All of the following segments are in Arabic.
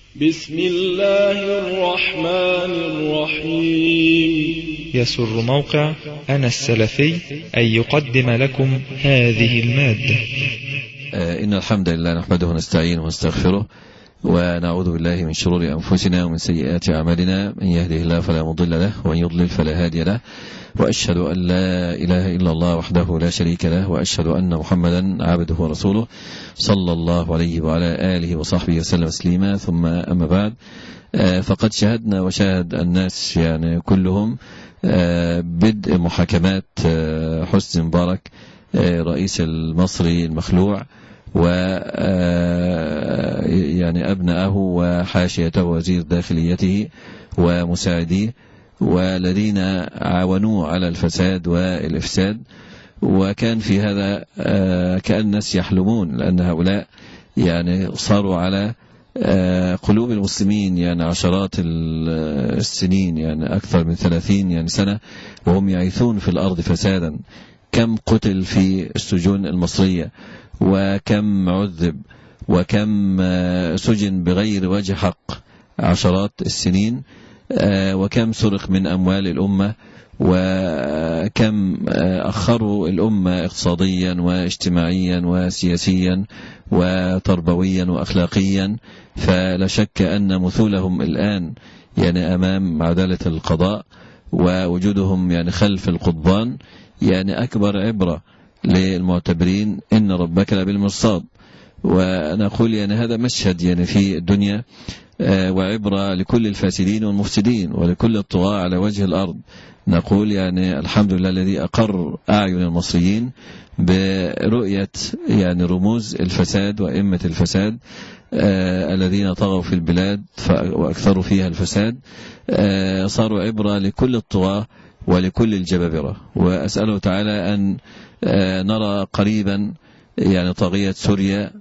بسم الله الرحمن الرحيم. يسر موقع أنا السلفي أن يقدم لكم هذه المادة. إن الحمد لله نحمده ونستعينه ونستغفره ونعوذ بالله من شرور أنفسنا ومن سيئات أعمالنا، من يهده الله فلا مضل له ومن يضلل فلا هادي له، وأشهد أن لا إله إلا الله وحده لا شريك له، وأشهد أن محمدا عبده ورسوله صلى الله عليه وعلى آله وصحبه وسلم تسليما. ثم أما بعد، فقد شاهدنا وشاهد الناس يعني كلهم بدء محاكمات حسني مبارك رئيس المصري المخلوع و يعني أبنائه وحاشيته وزير داخليته ومساعديه، والذين عاونوه على الفساد والإفساد. وكان في هذا كأن الناس يحلمون، لأن هؤلاء يعني صاروا على قلوب المسلمين يعني عشرات السنين، يعني أكثر من 30 يعني سنة وهم يعيثون في الأرض فسادا. كم قتل في السجون المصرية، وكم عذب، وكم سجن بغير وجه حق عشرات السنين، وكم سرق من أموال الأمة، وكم أخروا الأمة اقتصاديا واجتماعيا وسياسيا وتربويا وأخلاقيا. فلا شك أن مثولهم الآن يعني أمام عدالة القضاء، ووجودهم يعني خلف القضبان يعني أكبر عبرة للمعتبرين إن ربك لبالمرصاد. ونقول يعني هذا مشهد يعني في الدنيا وعبرة لكل الفاسدين والمفسدين ولكل الطغاة على وجه الأرض. نقول يعني الحمد لله الذي أقر أعين المصريين برؤية يعني رموز الفساد وأئمة الفساد الذين طغوا في البلاد وأكثروا فيها الفساد، صاروا عبرة لكل الطغاة ولكل الجبابرة. وأسأله تعالى أن نرى قريبا يعني طاغية سوريا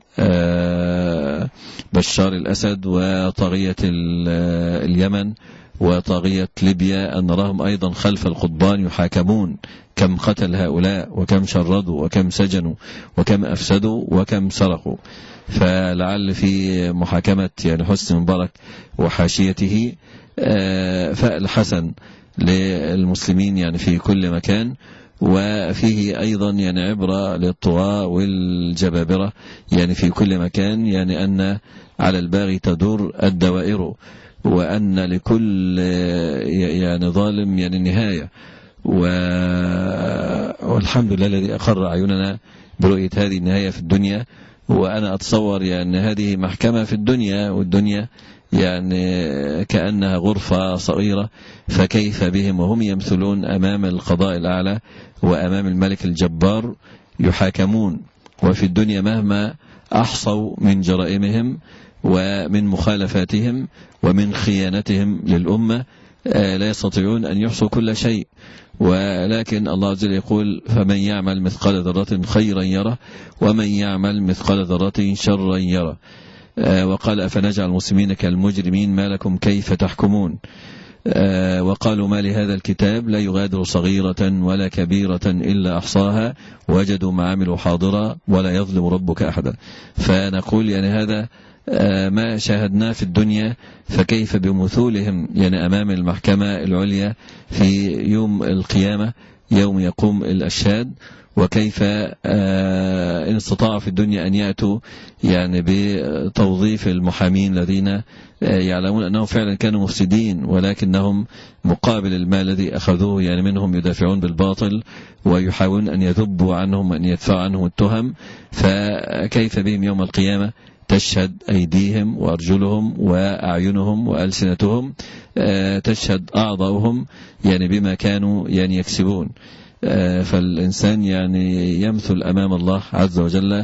بشار الأسد، وطاغية اليمن، وطاغية ليبيا، أن نراهم أيضا خلف القضبان يحاكمون. كم قتل هؤلاء، وكم شردوا، وكم سجنوا، وكم أفسدوا، وكم سرقوا. فلعل في محاكمة يعني حسني مبارك وحاشيته فأل حسن للمسلمين يعني في كل مكان، وفيه أيضا يعني عبرة للطغاة والجبابرة يعني في كل مكان، يعني أن على الباغي تدور الدوائر، وأن لكل يعني ظالم يعني نهاية. والحمد لله الذي أقر أعيننا برؤية هذه النهاية في الدنيا. وأنا أتصور يعني هذه محكمة في الدنيا، والدنيا يعني كأنها غرفة صغيرة، فكيف بهم وهم يمثلون أمام القضاء الأعلى وأمام الملك الجبار يحاكمون. وفي الدنيا مهما أحصوا من جرائمهم ومن مخالفاتهم ومن خيانتهم للأمة لا يستطيعون أن يحصوا كل شيء. ولكن الله عز وجل يقول: فمن يعمل مثقال ذرة خيرا يره، ومن يعمل مثقال ذرة شرا يره. وقال: أفنجعل المسلمين كالمجرمين ما لكم كيف تحكمون. وقالوا: ما لهذا الكتاب لا يغادر صغيرة ولا كبيرة إلا أحصاها وجدوا ما عملوا حاضرا ولا يظلم ربك أحدا. فنقول يعني هذا ما شاهدناه في الدنيا، فكيف بمثولهم يعني أمام المحكمة العليا في يوم القيامة، يوم يقوم الأشهاد. وكيف إن استطاعوا في الدنيا أن يأتوا يعني بتوظيف المحامين الذين يعلمون أنهم فعلا كانوا مفسدين، ولكنهم مقابل المال الذي أخذوه يعني منهم يدافعون بالباطل ويحاولون أن يذبوا عنهم وأن يدفعوا عنهم التهم. فكيف بهم يوم القيامة تشهد أيديهم وأرجلهم وأعينهم وألسنتهم، تشهد أعضاؤهم يعني بما كانوا يعني يكسبون. فالإنسان يعني يمثل أمام الله عز وجل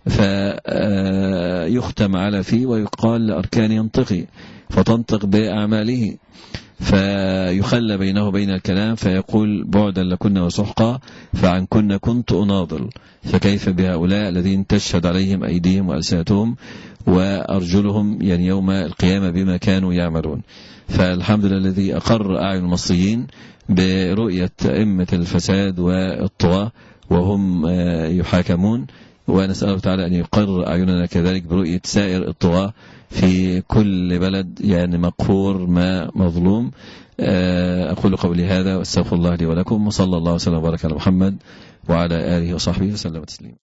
فيختم على فيه ويقال لأركان ينطقي، فتنطق بأعماله، فيخلى بينه وبين الكلام فيقول: بعدا لكنا وسحقا فعن كنا كنت أناضل. فكيف بهؤلاء الذين تشهد عليهم أيديهم وألسنتهم وأرجلهم يعني يوم القيامة بما كانوا يعملون. فالحمد لله الذي أقر أعين المصريين برؤية أئمة الفساد والطغاة وهم يحاكمون، ونسأل تعالى أن يقر أعيننا كذلك برؤية سائر الطغاة في كل بلد يعني مقهور ما مظلوم. أقول قولي هذا واستغفر الله لي ولكم، وصلى الله وسلم وبارك على محمد وعلى آله وصحبه وسلم تسليما.